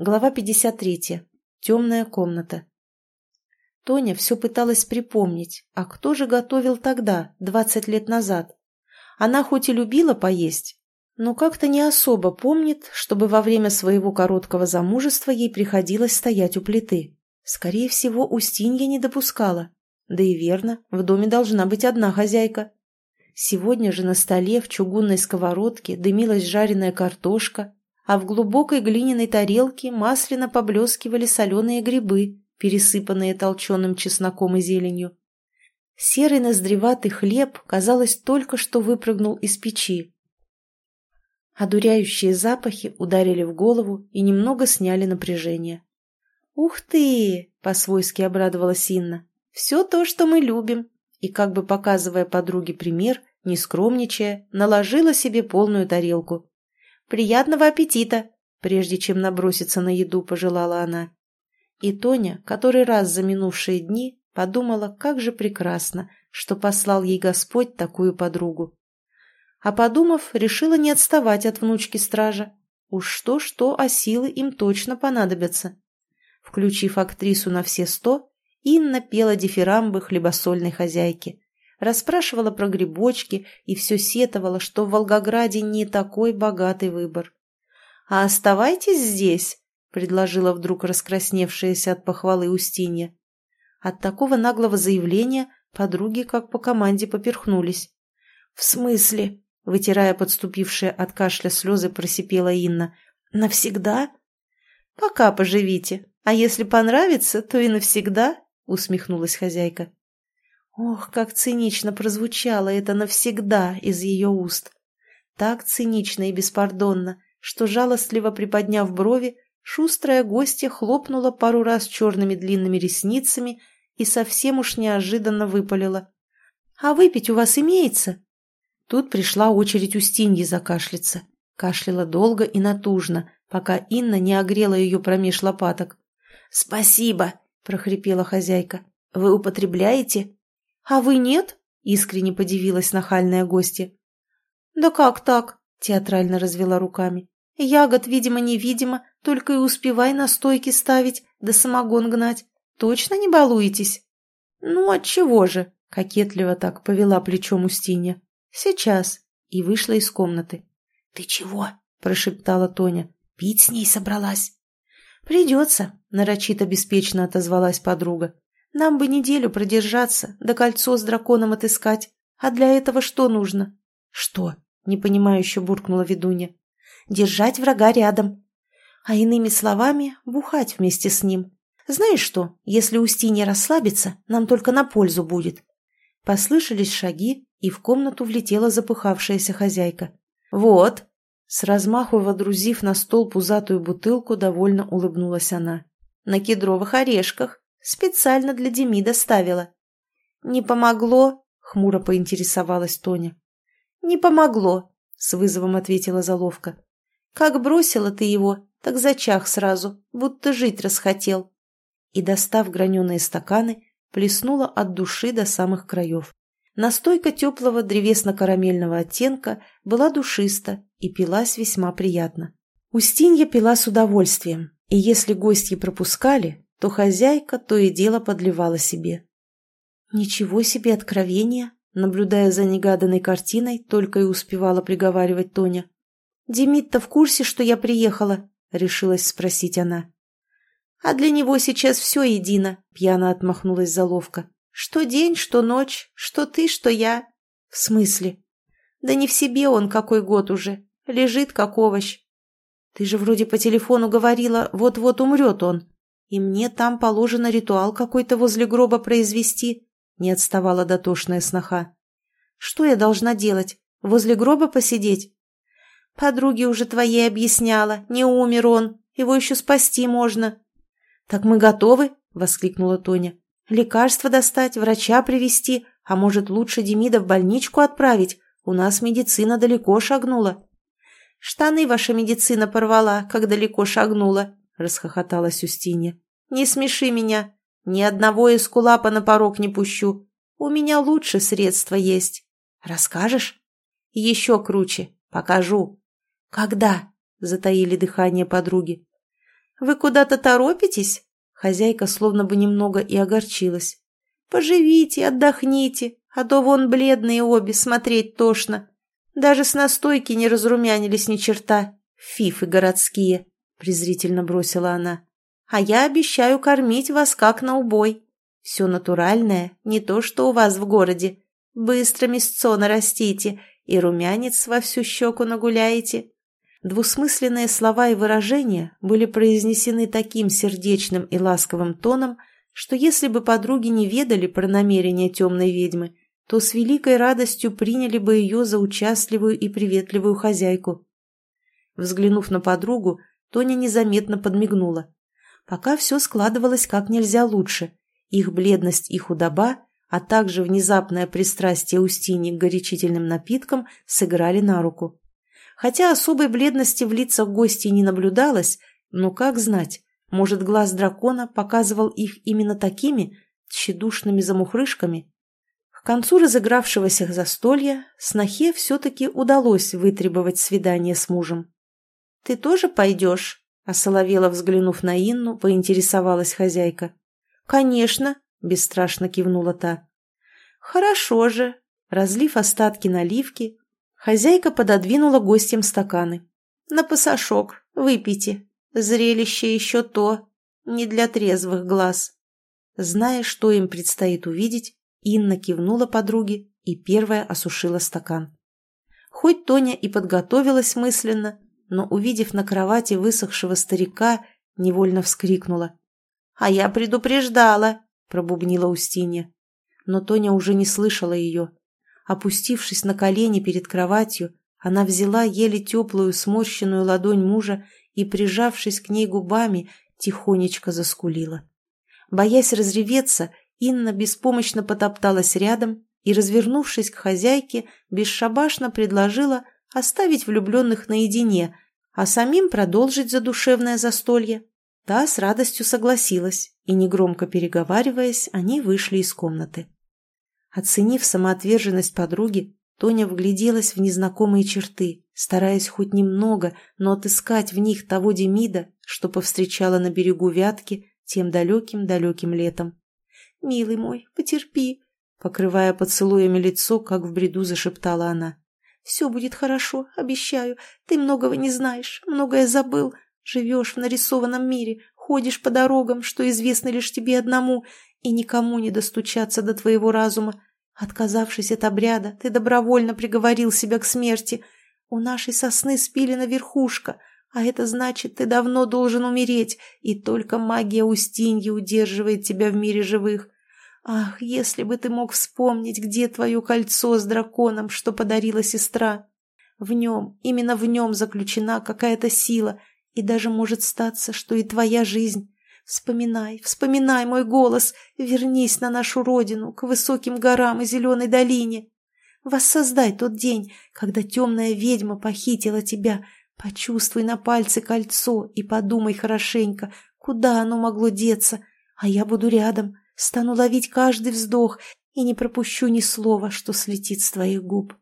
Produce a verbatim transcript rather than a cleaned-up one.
Глава пятьдесят третья. Темная комната. Тоня все пыталась припомнить, а кто же готовил тогда, двадцать лет назад? Она хоть и любила поесть, но как-то не особо помнит, чтобы во время своего короткого замужества ей приходилось стоять у плиты. Скорее всего, Устинья не допускала. Да и верно, в доме должна быть одна хозяйка. Сегодня же на столе в чугунной сковородке дымилась жареная картошка, а в глубокой глиняной тарелке масляно поблескивали соленые грибы, пересыпанные толченым чесноком и зеленью. Серый ноздреватый хлеб, казалось, только что выпрыгнул из печи. Одуряющие запахи ударили в голову и немного сняли напряжение. «Ух ты!» – по-свойски обрадовалась Инна. «Все то, что мы любим!» И, как бы показывая подруге пример, не скромничая, наложила себе полную тарелку. «Приятного аппетита!» – прежде чем наброситься на еду, пожелала она. И Тоня, который раз за минувшие дни, подумала, как же прекрасно, что послал ей Господь такую подругу. А подумав, решила не отставать от внучки-стража. Уж что-что, а силы им точно понадобятся. Включив актрису на все сто, Инна пела дифирамбы хлебосольной хозяйки. Расспрашивала про грибочки и все сетовала, что в Волгограде не такой богатый выбор. «А оставайтесь здесь», — предложила вдруг раскрасневшаяся от похвалы Устинья. От такого наглого заявления подруги как по команде поперхнулись. «В смысле?» — вытирая подступившие от кашля слезы, просипела Инна. «Навсегда?» «Пока поживите, а если понравится, то и навсегда», — усмехнулась хозяйка. Ох, как цинично прозвучало это «навсегда» из ее уст. Так цинично и беспардонно, что, жалостливо приподняв брови, шустрая гостья хлопнула пару раз черными длинными ресницами и совсем уж неожиданно выпалила. «А выпить у вас имеется?» Тут пришла очередь Устиньи закашляться. Кашляла долго и натужно, пока Инна не огрела ее промеж лопаток. «Спасибо!» – прохрипела хозяйка. «Вы употребляете?» «А вы нет?» – искренне подивилась нахальная гостья. «Да как так?» – театрально развела руками. «Ягод, видимо-невидимо, только и успевай на стойке ставить, да самогон гнать. Точно не балуетесь?» «Ну, отчего же?» – кокетливо так повела плечом Устинья. «Сейчас!» – и вышла из комнаты. «Ты чего?» – прошептала Тоня. «Пить с ней собралась?» «Придется», – нарочито беспечно отозвалась подруга. «Нам бы неделю продержаться, да кольцо с драконом отыскать. А для этого что нужно?» «Что?» – непонимающе буркнула ведунья. «Держать врага рядом. А иными словами, бухать вместе с ним. Знаешь что, если Устинья расслабится, нам только на пользу будет». Послышались шаги, и в комнату влетела запыхавшаяся хозяйка. «Вот!» С размаху водрузив на стол пузатую бутылку, довольно улыбнулась она. «На кедровых орешках. Специально для Демида ставила». «Не помогло?» — хмуро поинтересовалась Тоня. «Не помогло», — с вызовом ответила заловка. «Как бросила ты его, так зачах сразу, будто жить расхотел». И, достав граненые стаканы, плеснула от души до самых краев. Настойка теплого древесно-карамельного оттенка была душиста и пилась весьма приятно. Устинья пила с удовольствием, и если гостьи пропускали, то хозяйка то и дело подливала себе. «Ничего себе откровение!» Наблюдая за негаданной картиной, только и успевала приговаривать Тоня. «Демид-то в курсе, что я приехала?» — решилась спросить она. «А для него сейчас все едино», — пьяно отмахнулась заловка. «Что день, что ночь, что ты, что я». «В смысле?» «Да не в себе он какой год уже. Лежит, как овощ». «Ты же вроде по телефону говорила, вот-вот умрет он. И мне там положено ритуал какой-то возле гроба произвести», — не отставала дотошная сноха. «Что я должна делать? Возле гроба посидеть?» «Подруге уже твоей объясняла, не умер он, его еще спасти можно». «Так мы готовы?» — воскликнула Тоня. «Лекарства достать, врача привезти, а может, лучше Демида в больничку отправить? У нас медицина далеко шагнула». «Штаны ваша медицина порвала, как далеко шагнула», — расхохоталась Устинья. «Не смеши меня. Ни одного эскулапа на порог не пущу. У меня лучше средства есть. Расскажешь?» «Еще круче. Покажу». «Когда?» — затаили дыхание подруги. Вы куда-то торопитесь?» Хозяйка словно бы немного и огорчилась. «Поживите, отдохните, а то вон бледные обе, смотреть тошно. Даже с настойки не разрумянились ни черта. Фифы городские», — презрительно бросила она. «А я обещаю кормить вас как на убой. Все натуральное, не то что у вас в городе. Быстро мясцо нарастите и румянец во всю щеку нагуляете». Двусмысленные слова и выражения были произнесены таким сердечным и ласковым тоном, что если бы подруги не ведали про намерения темной ведьмы, то с великой радостью приняли бы ее за участливую и приветливую хозяйку. Взглянув на подругу, Тоня незаметно подмигнула. Пока все складывалось как нельзя лучше. Их бледность и худоба, а также внезапное пристрастие Устиньи к горячительным напиткам сыграли на руку. Хотя особой бледности в лицах гостей не наблюдалось, но как знать, может, глаз дракона показывал их именно такими тщедушными замухрышками? К концу разыгравшегося застолья снохе все-таки удалось вытребовать свидание с мужем. «Ты тоже пойдешь?» — осоловела, взглянув на Инну, поинтересовалась хозяйка. «Конечно», — бесстрашно кивнула та. «Хорошо же». Разлив остатки наливки, хозяйка пододвинула гостям стаканы. «На пасашок, выпейте. Зрелище еще то, не для трезвых глаз». Зная, что им предстоит увидеть, Инна кивнула подруге и первая осушила стакан. Хоть Тоня и подготовилась мысленно, но, увидев на кровати высохшего старика, невольно вскрикнула. «А я предупреждала!» – пробубнила Устинья. Но Тоня уже не слышала ее. Опустившись на колени перед кроватью, она взяла еле теплую сморщенную ладонь мужа и, прижавшись к ней губами, тихонечко заскулила. Боясь разреветься, Инна беспомощно потопталась рядом и, развернувшись к хозяйке, бесшабашно предложила оставить влюбленных наедине, а самим продолжить задушевное застолье. Та с радостью согласилась, и, негромко переговариваясь, они вышли из комнаты. Оценив самоотверженность подруги, Тоня вгляделась в незнакомые черты, стараясь хоть немного, но отыскать в них того Демида, что повстречала на берегу Вятки тем далеким-далеким летом. «Милый мой, потерпи», — покрывая поцелуями лицо, как в бреду зашептала она. «Все будет хорошо, обещаю. Ты многого не знаешь, многое забыл. Живешь в нарисованном мире, ходишь по дорогам, что известны лишь тебе одному, и никому не достучаться до твоего разума. Отказавшись от обряда, ты добровольно приговорил себя к смерти. У нашей сосны спилена верхушка, а это значит, ты давно должен умереть, и только магия Устиньи удерживает тебя в мире живых. Ах, если бы ты мог вспомнить, где твое кольцо с драконом, что подарила сестра. В нем, именно в нем заключена какая-то сила, и даже может статься, что и твоя жизнь. Вспоминай, вспоминай мой голос, вернись на нашу родину, к высоким горам и зеленой долине. Воссоздай тот день, когда темная ведьма похитила тебя. Почувствуй на пальце кольцо и подумай хорошенько, куда оно могло деться, а я буду рядом, стану ловить каждый вздох и не пропущу ни слова, что слетит с твоих губ.